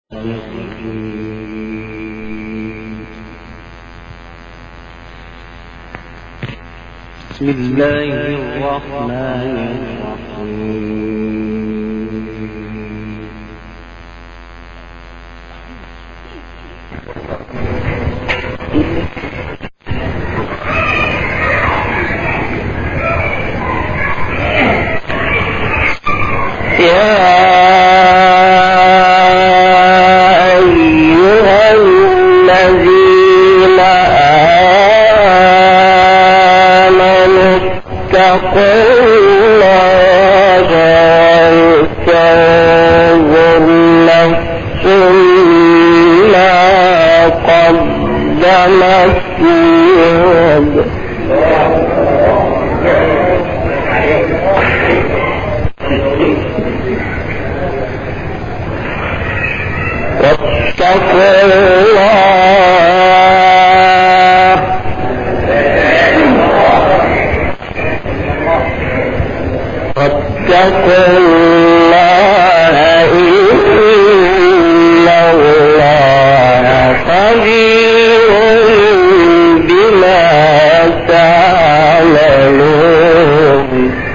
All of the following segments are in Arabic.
بسم الله الرحمن الرحيم. يا أيها الذين آمنوا اتقوا الله ولتنظر نفس ما قدمت لغد واتقوا الله إن الله خبير بما تعملون.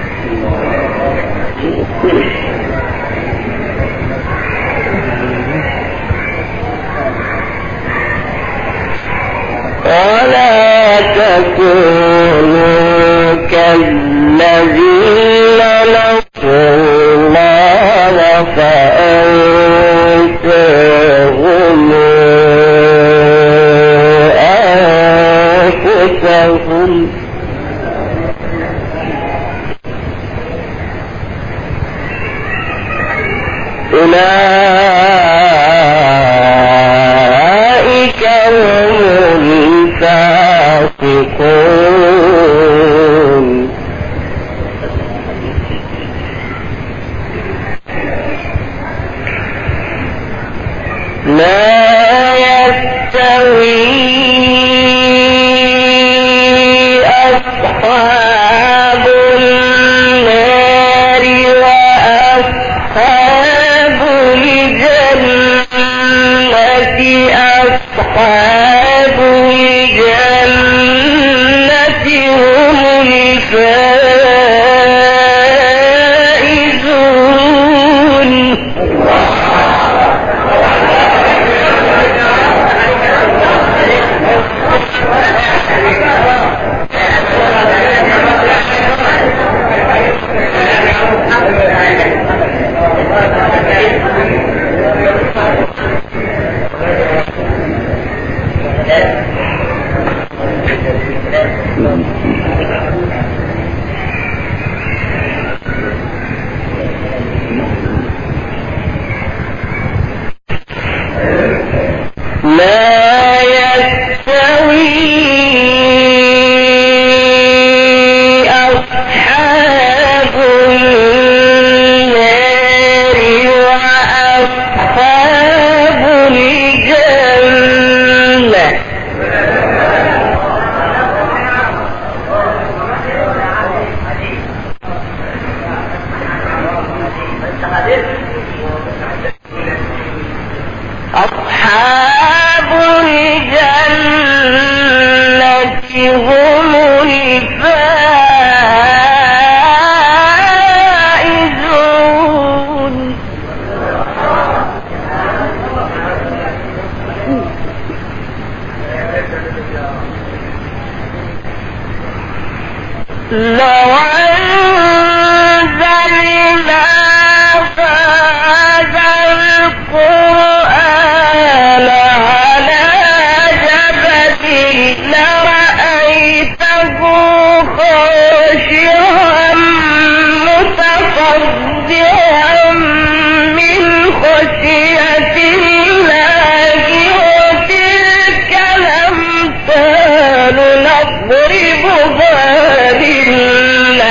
ولا تكونوا كالذين نسوا الله فأنساهم أنفسهم أولئك هم الفاسقون. لا يستوي أصحاب النار وأصحاب الجنة. أصحاب الجنة هم الفائزون. لا يستوي أصحاب النار وأصحاب الجنة. أصحاب الجنة هم الفائزون. لو أنزلنا هذا القرآن على جبل لرأيته خاشعا متصدعا من خشية الله. وتلك الأمثال نضربها للناس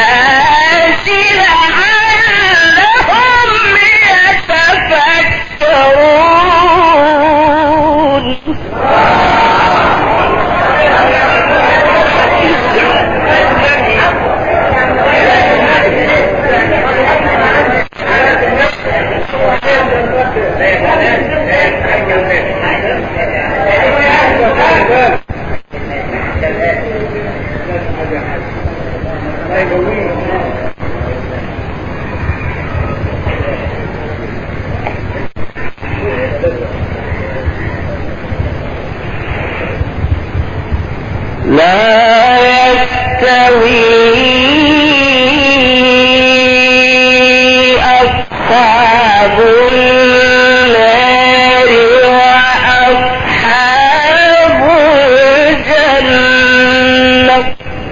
يستوي أصحاب النار وأصحاب الجنة.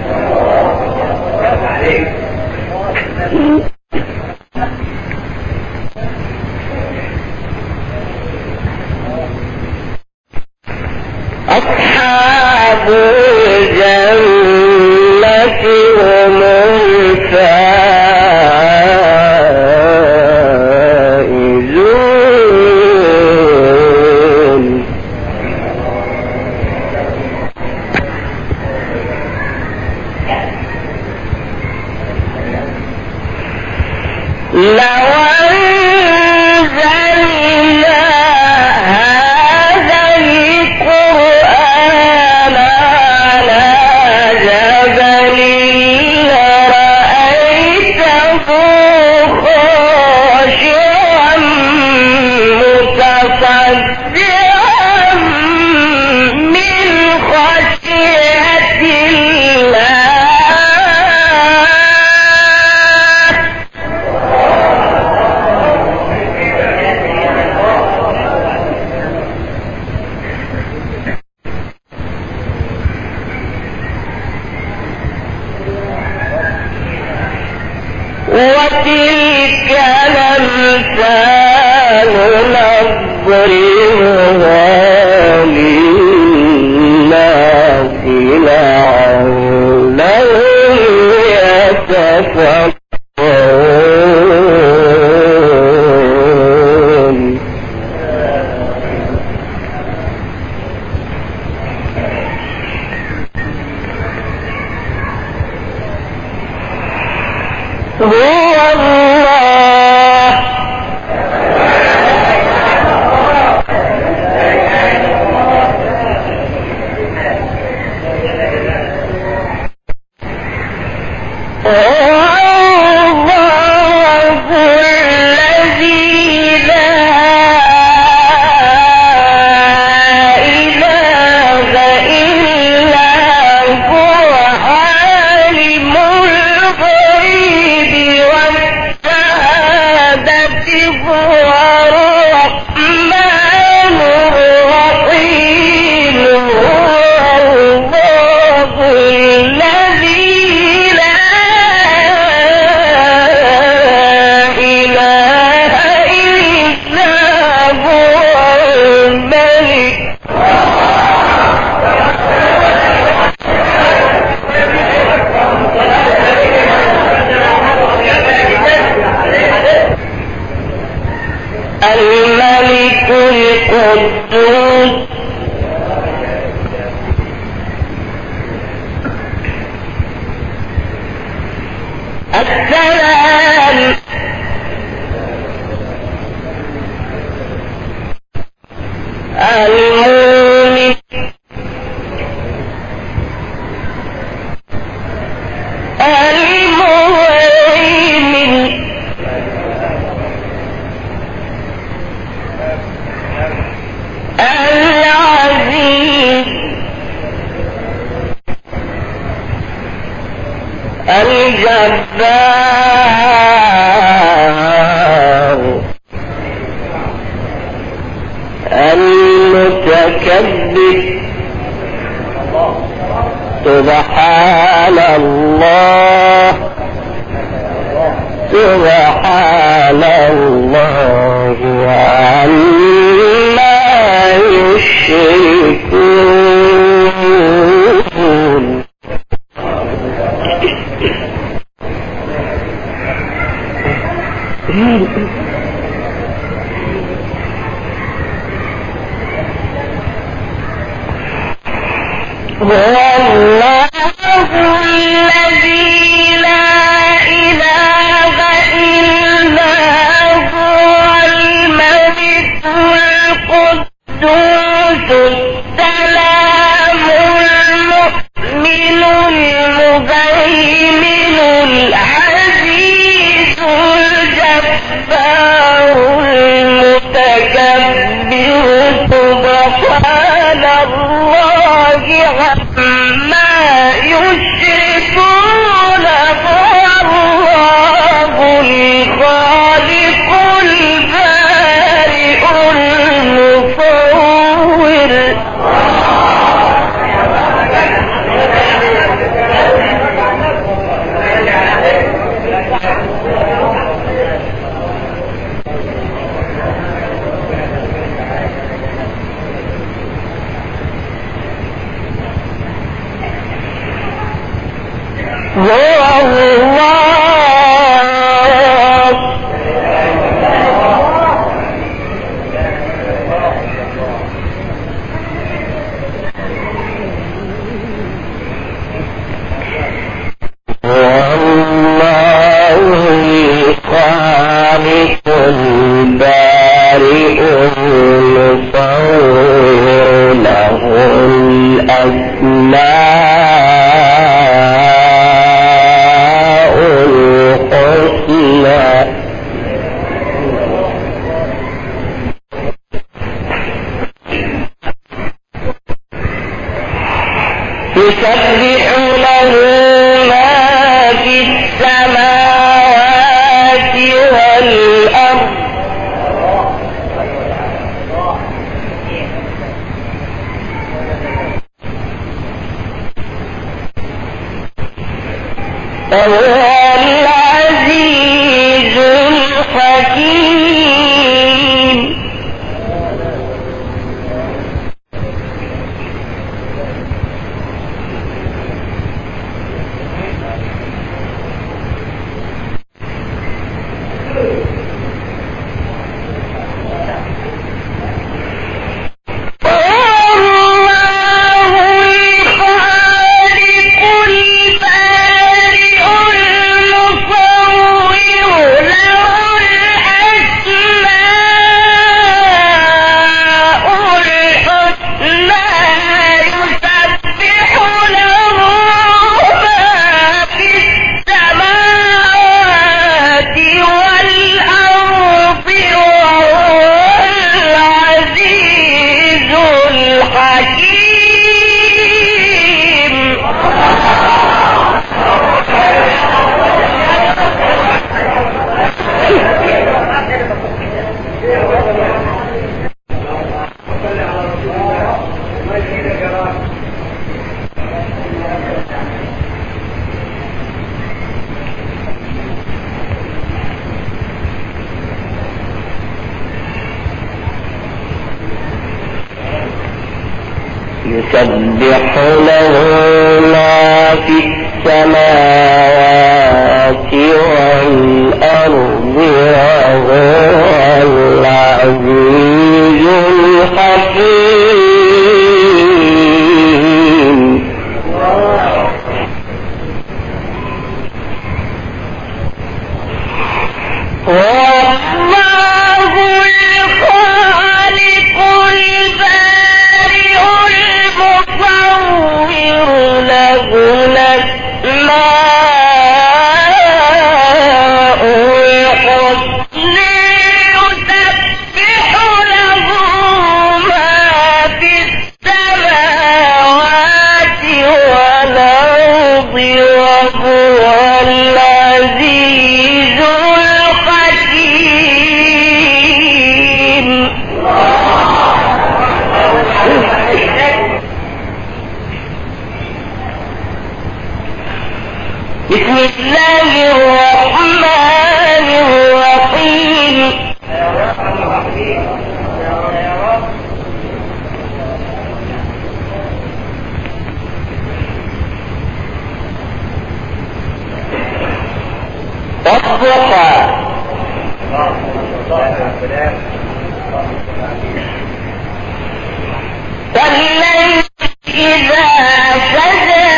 أصحاب الجنة هم الفائزون. لو أنزلنا هذا القرآن على جبل لرأيته خاشعا متصدعا من خشية الله. وتلك الأمثال نضربها للناس لعلهم يتفكرون. هو الله الذي لا إله إلا هو عالم الغيب والشهادة هو الرحمن الرحيم. هو الله الذي لا إله إلا هو الملك الملك القدوس السلام المؤمن المهيمن العزيز الجبار المتكبر. سبحان الله سبحان الله عما يشركون. هو الله الذي لا إله إلا هو الملك القدوس السلام المؤمن المهيمن العزيز الجبار المتكبر. سبحان الله عما يشركون. وهو العزيز الحكيم. يسبح له ما في السماوات والأرض وهو العزيز الحكيم. والله الخالق البارئ المصور له الأسماء الحسنى يسبح له ما في السماوات والأرض وهو العزيز الحكيم. بسم الله الرحمن الرحيم. والضحى والليل إذا سجى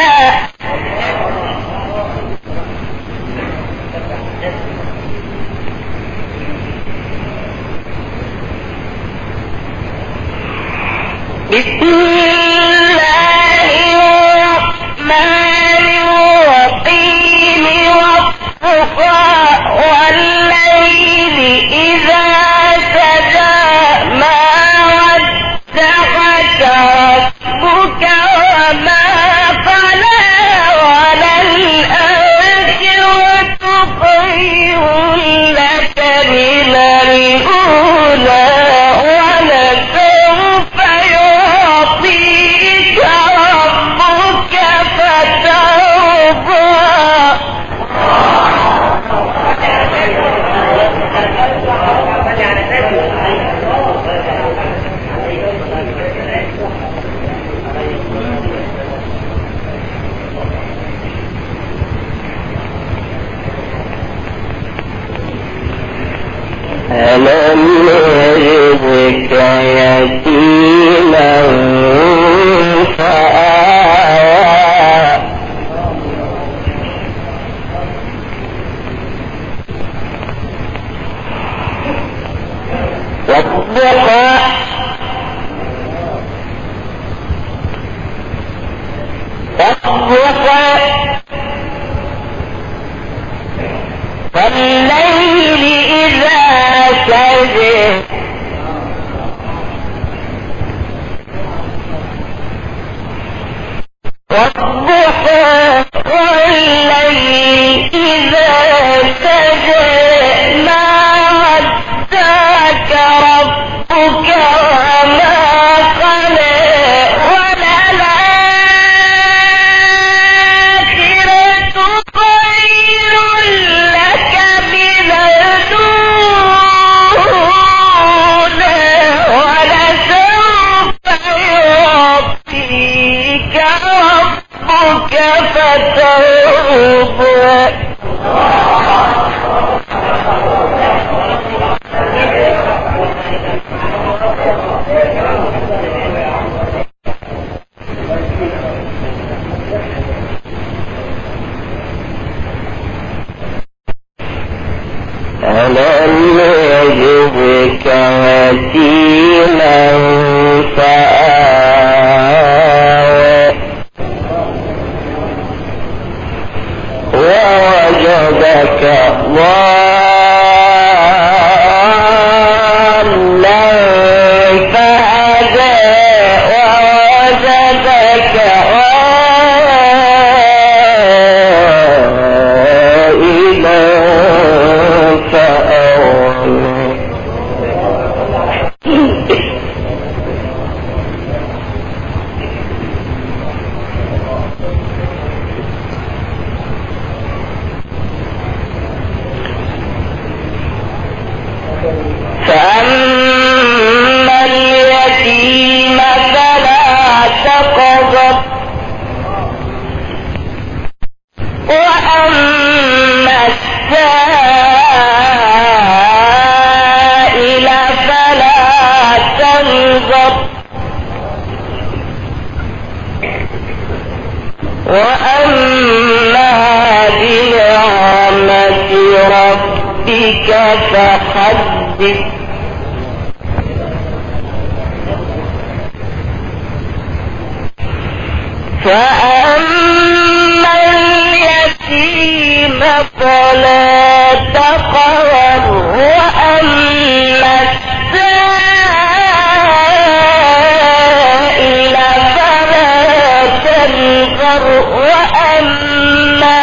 بسم الله الرحمن الرحيم. والضحى والليل إذا سجى ما ودعك ربك وما قلى وللآخرة خير لك من الأولى ولسوف يعطيك وأما بنعمة ربك فحدث. فأما اليتيم فلا تقهر وأما السائل فلا تنهر وأما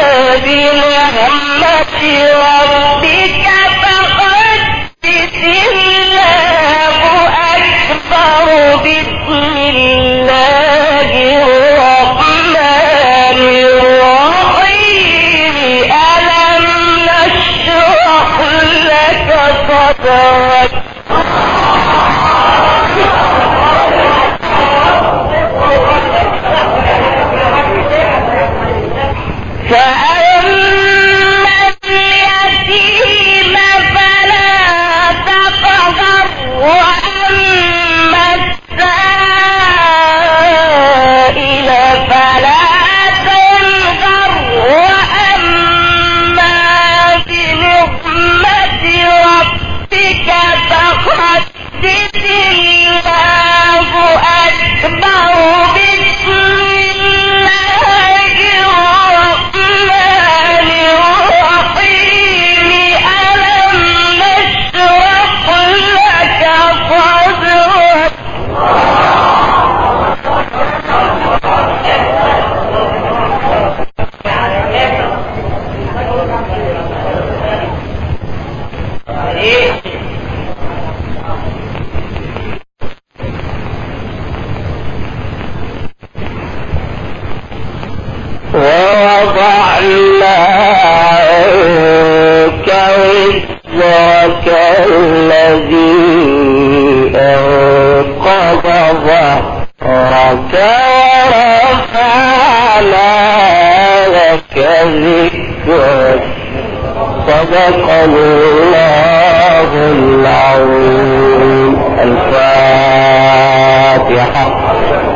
بنعمة ربك فحدث. الله أكبر. بسم الله الرحمن الرحيم. ألم نشرح لك صدرك. فأما اليتيم فلا تقهر وأما السائل فلا تنهر وأما بنعمة ربك فحدث. الله أكبر. بسم الله الرحمن الرحيم. ألم نشرح لك صدرك. ووضعنا عنك وزرك الذي أنقض ظهرك ورفعنا لك ذكرك. صدق الله العظيم. الفاتحة.